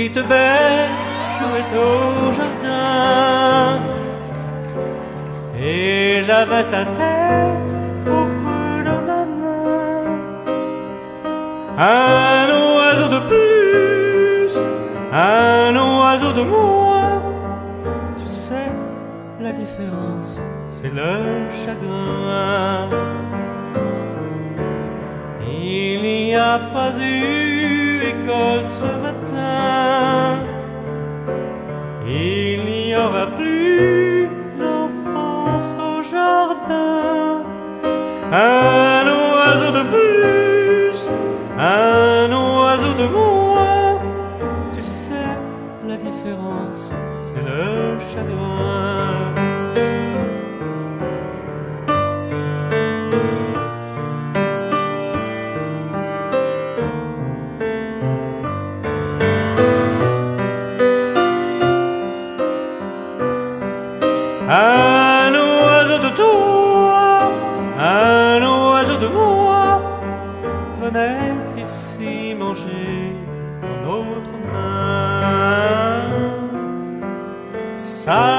petite bête jouait au jardin, et j'avais sa tête au creux de ma main. Un oiseau de plus, un oiseau de moins, tu sais, la différence, c'est le chagrin. Il n'y a pas eu école ce matin, il n'y aura plus d'enfance au jardin. Un oiseau de plus, un oiseau de moins, tu sais, la différence, c'est le chagrin. Un oiseau de toi, un oiseau de moi, venait ici manger dans notre main. Ça